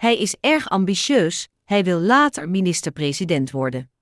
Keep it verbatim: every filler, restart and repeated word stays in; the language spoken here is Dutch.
Hij is erg ambitieus, hij wil later minister-president worden.